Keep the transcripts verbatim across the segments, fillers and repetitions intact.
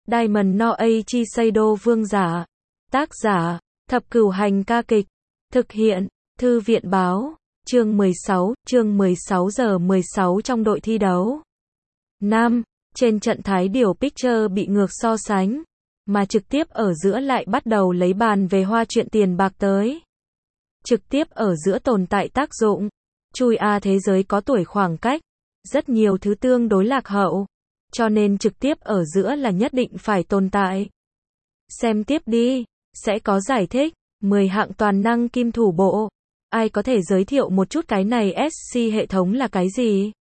Diamond no Aichi Seido vương giả. Tác giả, Thập Cửu Hành ca kịch. Thực hiện, Thư viện báo. Chương mười sáu, chương mười sáu giờ mười sáu trong đội thi đấu. Nam, trên trận Thái Điểu Picture bị ngược so sánh, mà trực tiếp ở giữa lại bắt đầu lấy bàn về hoa chuyện tiền bạc tới. Trực tiếp ở giữa tồn tại tác dụng. Chui A thế giới có tuổi khoảng cách. Rất nhiều thứ tương đối lạc hậu. Cho nên trực tiếp ở giữa là nhất định phải tồn tại. Xem tiếp đi. Sẽ có giải thích. mười hạng toàn năng kim thủ bộ. Ai có thể giới thiệu một chút cái này ét xê hệ thống là cái gì?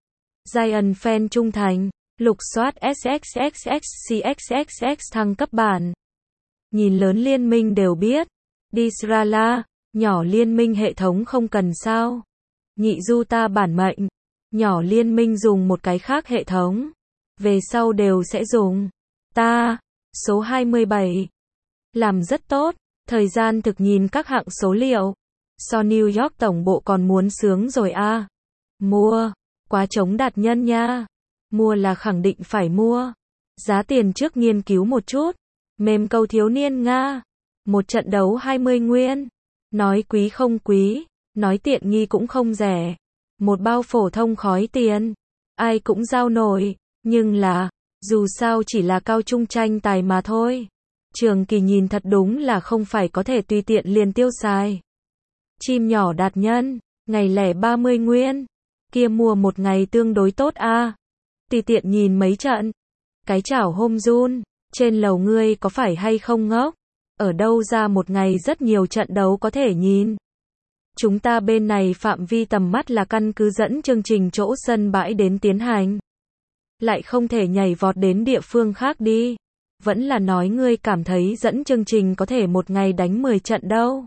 Giant fan trung thành. Lục soát ét ích ích ích xê ích ích ích thăng cấp bản. Nhìn lớn liên minh đều biết. Disrala, nhỏ liên minh hệ thống không cần sao. Nhị du ta bản mệnh. Nhỏ liên minh dùng một cái khác hệ thống. Về sau đều sẽ dùng. Ta, số hai mươi bảy. Làm rất tốt, thời gian thực nhìn các hạng số liệu. So New York tổng bộ còn muốn sướng rồi a. À. Mua, quá chống đạt nhân nha. Mua là khẳng định phải mua. Giá tiền trước nghiên cứu một chút. Mềm câu thiếu niên Nga. Một trận đấu hai mươi nguyên. Nói quý không quý, nói tiện nghi cũng không rẻ. Một bao phổ thông khói tiền. Ai cũng giao nổi, nhưng là, dù sao chỉ là cao trung tranh tài mà thôi. Trường kỳ nhìn thật đúng là không phải có thể tùy tiện liền tiêu xài. Chim nhỏ đạt nhân, ngày lẻ ba mươi nguyên. Kia mua một ngày tương đối tốt a. À. Tùy tiện nhìn mấy trận. Cái chảo hôm run, trên lầu ngươi có phải hay không ngốc? Ở đâu ra một ngày rất nhiều trận đấu có thể nhìn. Chúng ta bên này phạm vi tầm mắt là căn cứ dẫn chương trình chỗ sân bãi đến tiến hành. Lại không thể nhảy vọt đến địa phương khác đi. Vẫn là nói ngươi cảm thấy dẫn chương trình có thể một ngày đánh mười trận đâu.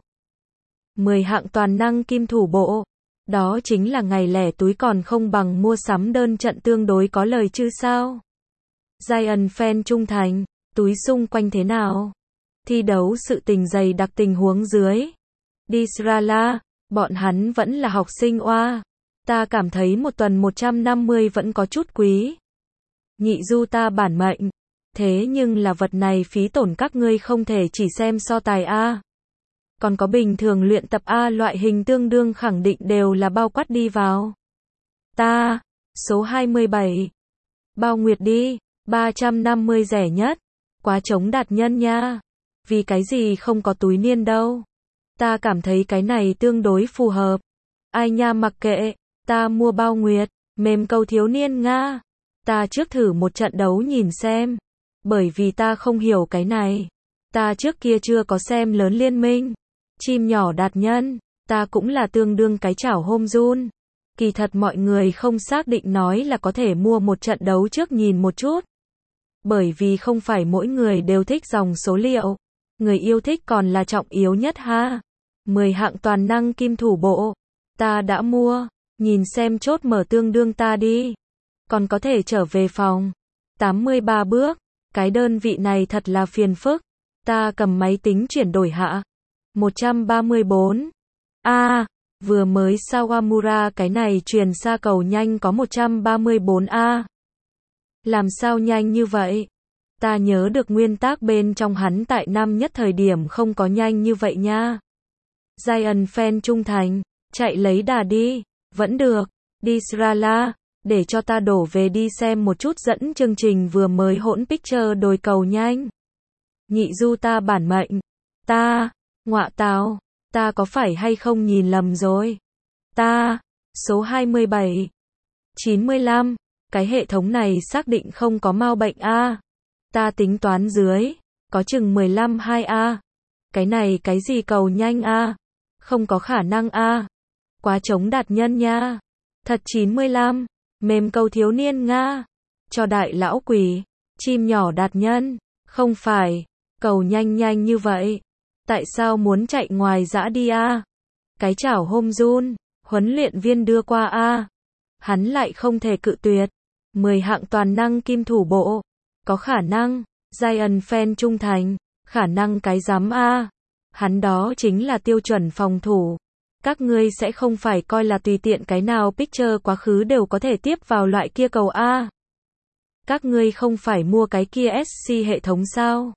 mười hạng toàn năng kim thủ bộ. Đó chính là ngày lẻ túi còn không bằng mua sắm đơn trận tương đối có lời chứ sao. Giant fan trung thành, túi xung quanh thế nào? Thi đấu sự tình dày đặc tình huống dưới. Disrala, bọn hắn vẫn là học sinh oa. Ta cảm thấy một tuần một trăm năm mươi vẫn có chút quý. Nhị du ta bản mệnh. Thế nhưng là vật này phí tổn các ngươi không thể chỉ xem so tài A. Còn có bình thường luyện tập A loại hình tương đương khẳng định đều là bao quát đi vào. Ta, số hai mươi bảy. Bao nguyệt đi, ba trăm năm mươi rẻ nhất. Quá chống đạt nhân nha. Vì cái gì không có túi niên đâu. Ta cảm thấy cái này tương đối phù hợp. Ai nha mặc kệ, ta mua bao nguyệt, mềm câu thiếu niên Nga. Ta trước thử một trận đấu nhìn xem. Bởi vì ta không hiểu cái này. Ta trước kia chưa có xem lớn liên minh. Chim nhỏ đạt nhân, ta cũng là tương đương cái chảo hôm run. Kỳ thật mọi người không xác định nói là có thể mua một trận đấu trước nhìn một chút. Bởi vì không phải mỗi người đều thích dòng số liệu. Người yêu thích còn là trọng yếu nhất ha. mười hạng toàn năng kim thủ bộ. Ta đã mua, nhìn xem chốt mở tương đương ta đi. Còn có thể trở về phòng. tám mươi ba bước, cái đơn vị này thật là phiền phức. Ta cầm máy tính chuyển đổi hạ. một trăm ba mươi bốn. A, à, vừa mới Sawamura cái này truyền xa cầu nhanh có một trăm ba mươi bốn A. Làm sao nhanh như vậy? Ta nhớ được nguyên tắc bên trong hắn tại năm nhất thời điểm không có nhanh như vậy nha. Giant fan trung thành, chạy lấy đà đi, vẫn được. Disrala, để cho ta đổ về đi xem một chút dẫn chương trình vừa mới hỗn picture đồi cầu nhanh. Nhị du ta bản mệnh. Ta, ngọa tào, ta có phải hay không nhìn lầm rồi? Ta, số hai mươi bảy. chín mươi lăm, cái hệ thống này xác định không có mau bệnh A. Ta tính toán dưới, có chừng mười lăm hai A. Cái này cái gì cầu nhanh A? Không có khả năng A. Quá chống đạt nhân nha. Thật chín mươi lăm, mềm câu thiếu niên Nga. Cho đại lão quỷ, chim nhỏ đạt nhân. Không phải, cầu nhanh nhanh như vậy. Tại sao muốn chạy ngoài dã đi A? Cái chảo hôm run, huấn luyện viên đưa qua A. Hắn lại không thể cự tuyệt. mười hạng toàn năng kim thủ bộ. Có khả năng, Giant fan trung thành, khả năng cái giám A. Hắn đó chính là tiêu chuẩn phòng thủ. Các ngươi sẽ không phải coi là tùy tiện cái nào picture quá khứ đều có thể tiếp vào loại kia cầu A. Các ngươi không phải mua cái kia ét xê hệ thống sao?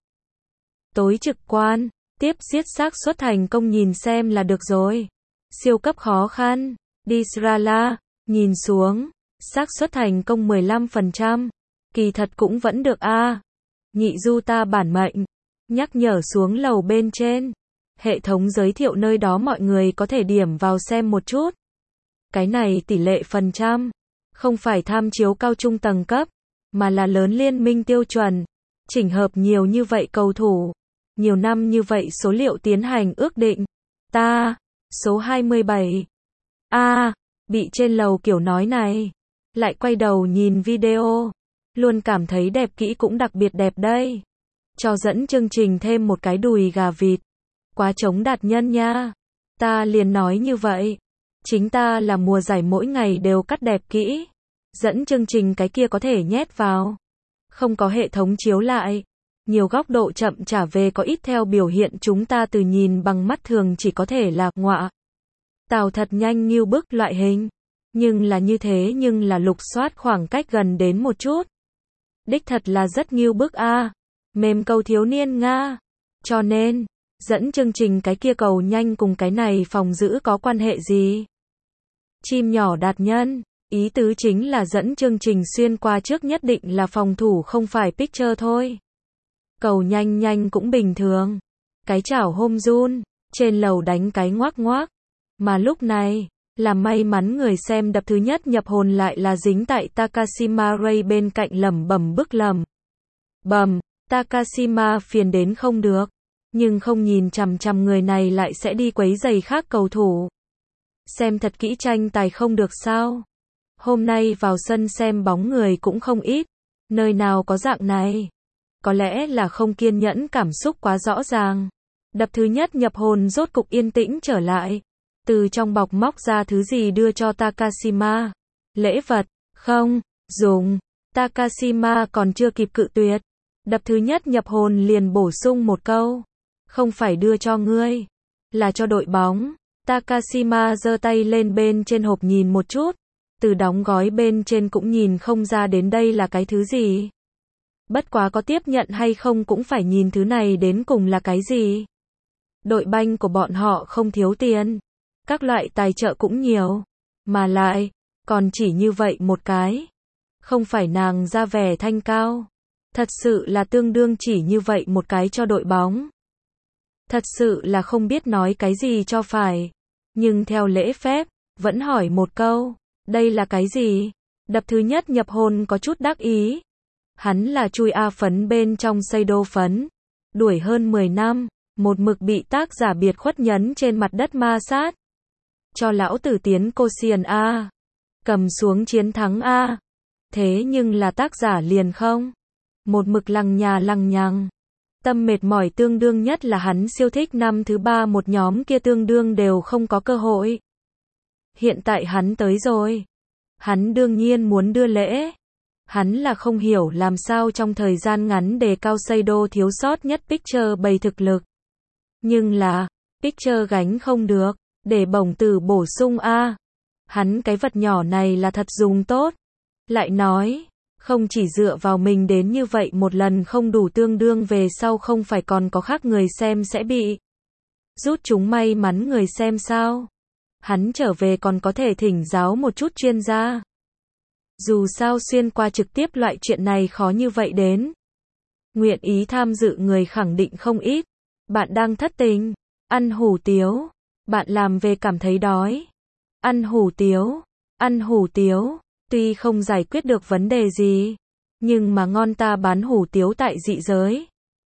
Tối trực quan, tiếp giết xác suất thành công nhìn xem là được rồi. Siêu cấp khó khăn, đi Srala, nhìn xuống, xác suất thành công mười lăm phần trăm. Kỳ thật cũng vẫn được a. Nhị du ta bản mệnh, nhắc nhở xuống lầu bên trên. Hệ thống giới thiệu nơi đó mọi người có thể điểm vào xem một chút. Cái này tỷ lệ phần trăm, không phải tham chiếu cao trung tầng cấp, mà là lớn liên minh tiêu chuẩn. Chỉnh hợp nhiều như vậy cầu thủ, nhiều năm như vậy số liệu tiến hành ước định. Ta, số hai mươi bảy. A, à, bị trên lầu kiểu nói này, lại quay đầu nhìn video, luôn cảm thấy đẹp kỹ cũng đặc biệt đẹp đây. Cho dẫn chương trình thêm một cái đùi gà vịt. Quá chống đạt nhân nha. Ta liền nói như vậy. Chính ta là mùa giải mỗi ngày đều cắt đẹp kỹ. Dẫn chương trình cái kia có thể nhét vào. Không có hệ thống chiếu lại. Nhiều góc độ chậm trả về có ít theo biểu hiện chúng ta từ nhìn bằng mắt thường chỉ có thể là ngọa. Tào thật nhanh như bức loại hình. Nhưng là như thế nhưng là lục soát khoảng cách gần đến một chút. Đích thật là rất nghiêu bức a. Mềm cầu thiếu niên Nga. Cho nên, dẫn chương trình cái kia cầu nhanh cùng cái này phòng giữ có quan hệ gì? Chim nhỏ đạt nhân, ý tứ chính là dẫn chương trình xuyên qua trước nhất định là phòng thủ không phải picture thôi. Cầu nhanh nhanh cũng bình thường. Cái chảo hôm run, trên lầu đánh cái ngoác ngoác. Mà lúc này, là may mắn người xem đập thứ nhất nhập hồn lại là dính tại Takashima Ray bên cạnh lẩm bẩm bức lầm. Bầm, Takashima phiền đến không được. Nhưng không nhìn chằm chằm người này lại sẽ đi quấy giày khác cầu thủ. Xem thật kỹ tranh tài không được sao? Hôm nay vào sân xem bóng người cũng không ít. Nơi nào có dạng này? Có lẽ là không kiên nhẫn cảm xúc quá rõ ràng. Đập thứ nhất nhập hồn rốt cục yên tĩnh trở lại. Từ trong bọc móc ra thứ gì đưa cho Takashima. Lễ vật, không, dùng. Takashima còn chưa kịp cự tuyệt. Đập thứ nhất nhập hồn liền bổ sung một câu. Không phải đưa cho ngươi, là cho đội bóng. Takashima giơ tay lên bên trên hộp nhìn một chút. Từ đóng gói bên trên cũng nhìn không ra đến đây là cái thứ gì. Bất quá có tiếp nhận hay không cũng phải nhìn thứ này đến cùng là cái gì. Đội banh của bọn họ không thiếu tiền. Các loại tài trợ cũng nhiều. Mà lại, còn chỉ như vậy một cái. Không phải nàng ra vẻ thanh cao. Thật sự là tương đương chỉ như vậy một cái cho đội bóng. Thật sự là không biết nói cái gì cho phải. Nhưng theo lễ phép, vẫn hỏi một câu. Đây là cái gì? Đập thứ nhất nhập hồn có chút đắc ý. Hắn là chui A phấn bên trong xây đô phấn. Đuổi hơn mười năm, một mực bị tác giả biệt khuất nhấn trên mặt đất ma sát. Cho lão tử tiến Cosian A. Cầm xuống chiến thắng A. Thế nhưng là tác giả liền không. Một mực lằng nhà lằng nhằng. Tâm mệt mỏi tương đương nhất là hắn siêu thích năm thứ ba một nhóm kia tương đương đều không có cơ hội. Hiện tại hắn tới rồi. Hắn đương nhiên muốn đưa lễ. Hắn là không hiểu làm sao trong thời gian ngắn đề cao Seido thiếu sót nhất Picture bày thực lực. Nhưng là, Picture gánh không được, để bổng tử bổ sung A. Hắn cái vật nhỏ này là thật dùng tốt. Lại nói, không chỉ dựa vào mình đến như vậy một lần không đủ tương đương về sau không phải còn có khác người xem sẽ bị rút chúng may mắn người xem sao. Hắn trở về còn có thể thỉnh giáo một chút chuyên gia. Dù sao xuyên qua trực tiếp loại chuyện này khó như vậy đến. Nguyện ý tham dự người khẳng định không ít. Bạn đang thất tình, ăn hủ tiếu. Bạn làm về cảm thấy đói. Ăn hủ tiếu, ăn hủ tiếu. Tuy không giải quyết được vấn đề gì, nhưng mà ngon ta bán hủ tiếu tại dị giới.